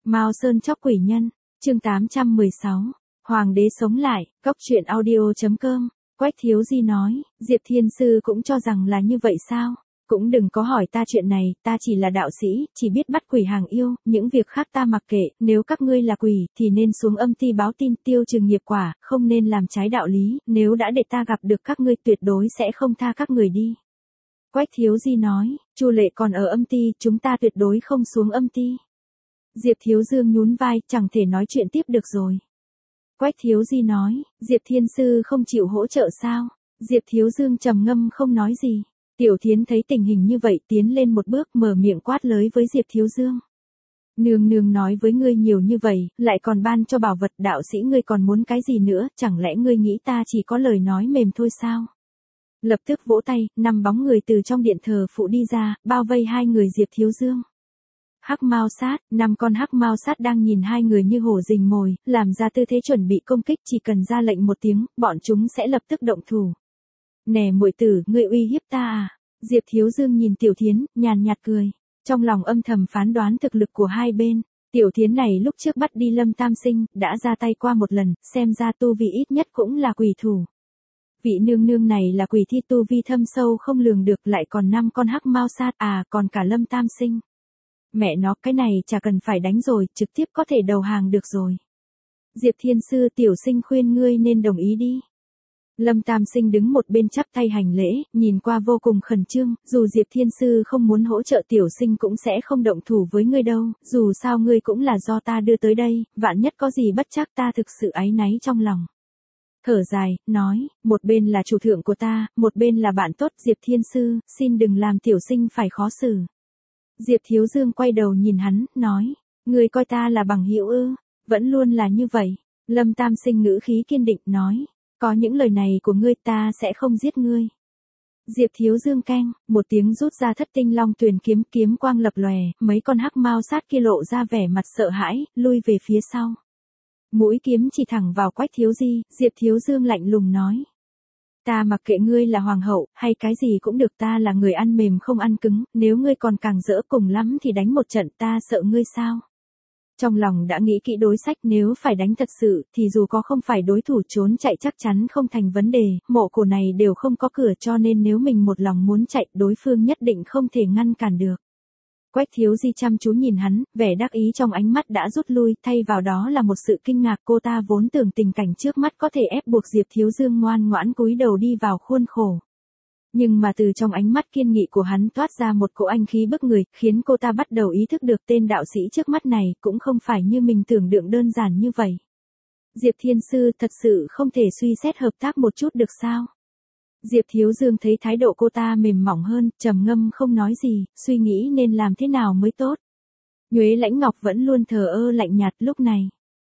Mao Sơn chóc quỷ nhân, chương 816, Hoàng đế sống lại, Cóc truyện audio.com, Quách Thiếu Di nói, Diệp Thiên Sư cũng cho rằng là như vậy sao? Cũng đừng có hỏi ta chuyện này, ta chỉ là đạo sĩ, chỉ biết bắt quỷ hàng yêu, những việc khác ta mặc kệ, nếu các ngươi là quỷ, thì nên xuống âm ti báo tin tiêu trừ nghiệp quả, không nên làm trái đạo lý, nếu đã để ta gặp được các ngươi tuyệt đối sẽ không tha các người đi. Quách Thiếu Di nói, Chu Lệ còn ở âm ti, chúng ta tuyệt đối không xuống âm ti. Diệp Thiếu Dương nhún vai, chẳng thể nói chuyện tiếp được rồi. Quách Thiếu Di nói, Diệp Thiên Sư không chịu hỗ trợ sao? Diệp Thiếu Dương trầm ngâm không nói gì. Tiểu Thiến thấy tình hình như vậy tiến lên một bước mở miệng quát lới với Diệp Thiếu Dương. Nương nương nói với ngươi nhiều như vậy, lại còn ban cho bảo vật đạo sĩ ngươi còn muốn cái gì nữa, chẳng lẽ ngươi nghĩ ta chỉ có lời nói mềm thôi sao? Lập tức vỗ tay, 5 bóng người từ trong điện thờ phụ đi ra, bao vây hai người Diệp Thiếu Dương. Hắc Mao Sát, 5 con Hắc Mao Sát đang nhìn hai người như hổ rình mồi, làm ra tư thế chuẩn bị công kích, chỉ cần ra lệnh một tiếng, bọn chúng sẽ lập tức động thủ. Nè muội tử, ngươi uy hiếp ta à? Diệp Thiếu Dương nhìn Tiểu Thiến, nhàn nhạt cười. Trong lòng âm thầm phán đoán thực lực của hai bên. Tiểu Thiến này lúc trước bắt đi Lâm Tam Sinh, đã ra tay qua một lần, xem ra tu vi ít nhất cũng là quỷ thủ. Vị nương nương này là quỷ thi tu vi thâm sâu không lường được, lại còn 5 con Hắc Mao Sát, à còn cả Lâm Tam Sinh. Mẹ nó, cái này chả cần phải đánh rồi, trực tiếp có thể đầu hàng được rồi. Diệp Thiên Sư, tiểu sinh khuyên ngươi nên đồng ý đi. Lâm Tam Sinh đứng một bên chắp tay hành lễ, nhìn qua vô cùng khẩn trương, dù Diệp Thiên Sư không muốn hỗ trợ tiểu sinh cũng sẽ không động thủ với ngươi đâu, dù sao ngươi cũng là do ta đưa tới đây, vạn nhất có gì bất trắc ta thực sự áy náy trong lòng. Thở dài, nói, một bên là chủ thượng của ta, một bên là bạn tốt Diệp Thiên Sư, xin đừng làm tiểu sinh phải khó xử. Diệp Thiếu Dương quay đầu nhìn hắn, nói, ngươi coi ta là bằng hữu ư? Vẫn luôn là như vậy. Lâm Tam Sinh ngữ khí kiên định nói, có những lời này của ngươi ta sẽ không giết ngươi. Diệp Thiếu Dương keng, một tiếng rút ra Thất Tinh Long Tuyền kiếm, kiếm quang lập lòe, mấy con Hắc Mao Sát kia lộ ra vẻ mặt sợ hãi, lui về phía sau. Mũi kiếm chỉ thẳng vào Quách Thiếu Di, Diệp Thiếu Dương lạnh lùng nói. Ta mặc kệ ngươi là hoàng hậu, hay cái gì cũng được, ta là người ăn mềm không ăn cứng, nếu ngươi còn càng dỡ cùng lắm thì đánh một trận, ta sợ ngươi sao? Trong lòng đã nghĩ kỹ đối sách, nếu phải đánh thật sự, thì dù có không phải đối thủ trốn chạy chắc chắn không thành vấn đề, mộ cổ này đều không có cửa, cho nên nếu mình một lòng muốn chạy, đối phương nhất định không thể ngăn cản được. Quách Thiếu Di chăm chú nhìn hắn, vẻ đắc ý trong ánh mắt đã rút lui, thay vào đó là một sự kinh ngạc, cô ta vốn tưởng tình cảnh trước mắt có thể ép buộc Diệp Thiếu Dương ngoan ngoãn cúi đầu đi vào khuôn khổ. Nhưng mà từ trong ánh mắt kiên nghị của hắn toát ra một cỗ anh khí bức người, khiến cô ta bắt đầu ý thức được tên đạo sĩ trước mắt này cũng không phải như mình tưởng tượng đơn giản như vậy. Diệp Thiên Sư, thật sự không thể suy xét hợp tác một chút được sao? Diệp Thiếu Dương thấy thái độ cô ta mềm mỏng hơn, trầm ngâm không nói gì, suy nghĩ nên làm thế nào mới tốt. Nhuế Lãnh Ngọc vẫn luôn thờ ơ lạnh nhạt lúc này.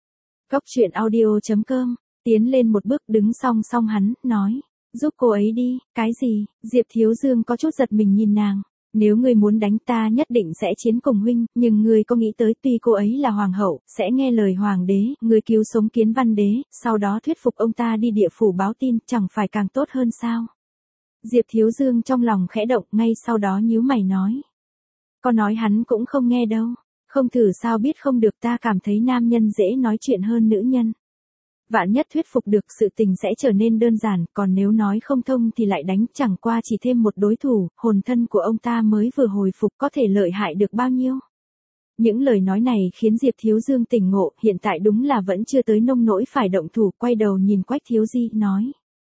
Cóc truyện audio.com, tiến lên một bước đứng song song hắn, nói, giúp cô ấy đi, cái gì? Diệp Thiếu Dương có chút giật mình nhìn nàng. Nếu ngươi muốn đánh ta nhất định sẽ chiến cùng huynh, nhưng ngươi có nghĩ tới tuy cô ấy là hoàng hậu, sẽ nghe lời hoàng đế, ngươi cứu sống Kiến Văn đế, sau đó thuyết phục ông ta đi địa phủ báo tin, chẳng phải càng tốt hơn sao? Diệp Thiếu Dương trong lòng khẽ động, ngay sau đó nhíu mày nói. Có nói hắn cũng không nghe đâu, không thử sao biết không được, ta cảm thấy nam nhân dễ nói chuyện hơn nữ nhân. Vạn nhất thuyết phục được sự tình sẽ trở nên đơn giản, còn nếu nói không thông thì lại đánh, chẳng qua chỉ thêm một đối thủ, hồn thân của ông ta mới vừa hồi phục có thể lợi hại được bao nhiêu. Những lời nói này khiến Diệp Thiếu Dương tỉnh ngộ, hiện tại đúng là vẫn chưa tới nông nỗi phải động thủ, quay đầu nhìn Quách Thiếu Di, nói.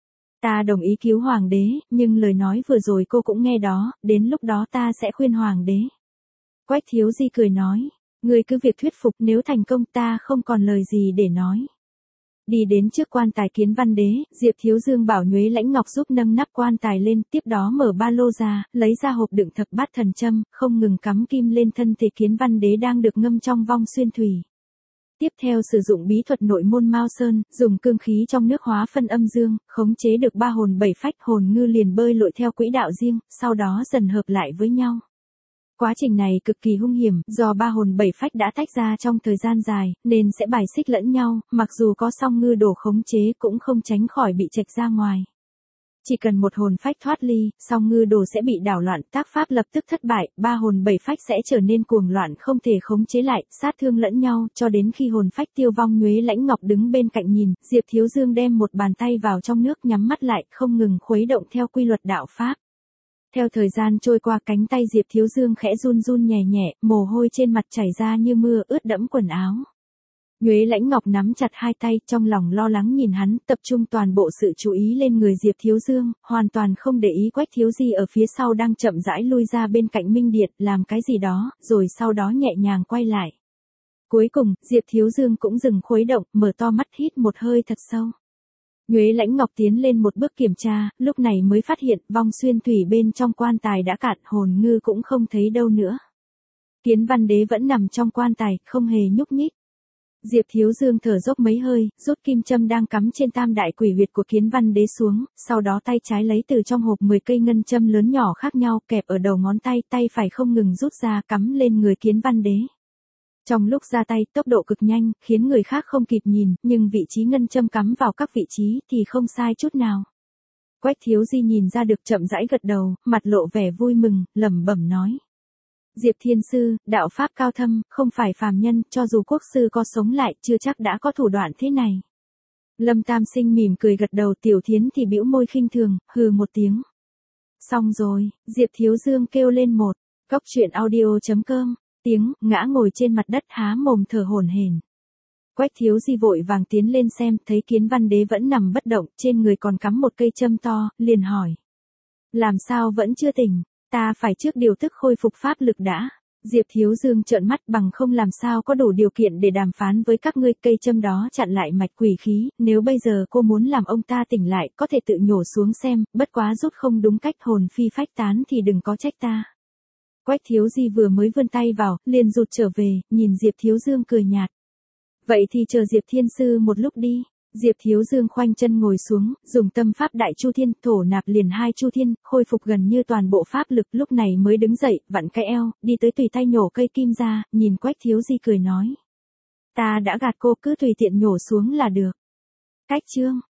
Ta đồng ý cứu hoàng đế, nhưng lời nói vừa rồi cô cũng nghe đó, đến lúc đó ta sẽ khuyên hoàng đế. Quách Thiếu Di cười nói, ngươi cứ việc thuyết phục, nếu thành công ta không còn lời gì để nói. Đi đến trước quan tài Kiến Văn đế, Diệp Thiếu Dương bảo Nhuế Lãnh Ngọc giúp nâng nắp quan tài lên, tiếp đó mở ba lô ra, lấy ra hộp đựng thập bát thần châm, không ngừng cắm kim lên thân thể Kiến Văn đế đang được ngâm trong vong xuyên thủy. Tiếp theo sử dụng bí thuật nội môn Mao Sơn, dùng cương khí trong nước hóa phân âm dương, khống chế được 3 hồn 7 phách, hồn ngư liền bơi lội theo quỹ đạo riêng, sau đó dần hợp lại với nhau. Quá trình này cực kỳ hung hiểm, do 3 hồn 7 phách đã tách ra trong thời gian dài, nên sẽ bài xích lẫn nhau, mặc dù có song ngư đồ khống chế cũng không tránh khỏi bị chệch ra ngoài. Chỉ cần một hồn phách thoát ly, song ngư đồ sẽ bị đảo loạn, tác pháp lập tức thất bại, ba hồn bảy phách sẽ trở nên cuồng loạn không thể khống chế lại, sát thương lẫn nhau, cho đến khi hồn phách tiêu vong. Nhuế Lãnh Ngọc đứng bên cạnh nhìn, Diệp Thiếu Dương đem một bàn tay vào trong nước nhắm mắt lại, không ngừng khuấy động theo quy luật đạo pháp. Theo thời gian trôi qua, cánh tay Diệp Thiếu Dương khẽ run run nhẹ nhẹ, mồ hôi trên mặt chảy ra như mưa, ướt đẫm quần áo. Nhuế Lãnh Ngọc nắm chặt hai tay, trong lòng lo lắng nhìn hắn, tập trung toàn bộ sự chú ý lên người Diệp Thiếu Dương, hoàn toàn không để ý Quách Thiếu Di ở phía sau đang chậm rãi lui ra bên cạnh Minh Điệt, làm cái gì đó, rồi sau đó nhẹ nhàng quay lại. Cuối cùng, Diệp Thiếu Dương cũng dừng khuấy động, mở to mắt hít một hơi thật sâu. Nhuế Lãnh Ngọc tiến lên một bước kiểm tra, lúc này mới phát hiện vong xuyên thủy bên trong quan tài đã cạn, hồn ngư cũng không thấy đâu nữa. Kiến Văn Đế vẫn nằm trong quan tài, không hề nhúc nhích. Diệp Thiếu Dương thở dốc mấy hơi, rút kim châm đang cắm trên tam đại quỷ huyệt của Kiến Văn Đế xuống, sau đó tay trái lấy từ trong hộp 10 cây ngân châm lớn nhỏ khác nhau kẹp ở đầu ngón tay, tay phải không ngừng rút ra cắm lên người Kiến Văn Đế. Trong lúc ra tay, tốc độ cực nhanh, khiến người khác không kịp nhìn, nhưng vị trí ngân châm cắm vào các vị trí thì không sai chút nào. Quách Thiếu Di nhìn ra được, chậm rãi gật đầu, mặt lộ vẻ vui mừng, lẩm bẩm nói. Diệp Thiên Sư, đạo pháp cao thâm, không phải phàm nhân, cho dù quốc sư có sống lại, chưa chắc đã có thủ đoạn thế này. Lâm Tam Sinh mỉm cười gật đầu, Tiểu Thiến thì bĩu môi khinh thường, hừ một tiếng. Xong rồi, Diệp Thiếu Dương kêu lên một, cóc truyện audio.com, tiếng, ngã ngồi trên mặt đất há mồm thở hổn hển. Quách Thiếu Di vội vàng tiến lên xem, thấy Kiến Văn Đế vẫn nằm bất động, trên người còn cắm một cây châm to, liền hỏi. Làm sao vẫn chưa tỉnh? Ta phải trước điều tức khôi phục pháp lực đã. Diệp Thiếu Dương trợn mắt, bằng không làm sao có đủ điều kiện để đàm phán với các ngươi, cây châm đó chặn lại mạch quỷ khí, nếu bây giờ cô muốn làm ông ta tỉnh lại, có thể tự nhổ xuống xem, bất quá rút không đúng cách hồn phi phách tán thì đừng có trách ta. Quách Thiếu Di vừa mới vươn tay vào, liền rụt trở về, nhìn Diệp Thiếu Dương cười nhạt. Vậy thì chờ Diệp Thiên Sư một lúc đi. Diệp Thiếu Dương khoanh chân ngồi xuống, dùng tâm pháp đại chu thiên, thổ nạp liền 2 chu thiên, khôi phục gần như toàn bộ pháp lực, lúc này mới đứng dậy, vặn cái eo, đi tới tùy tay nhổ cây kim ra, nhìn Quách Thiếu Di cười nói. Ta đã gạt cô, cứ tùy tiện nhổ xuống là được. Cách chương.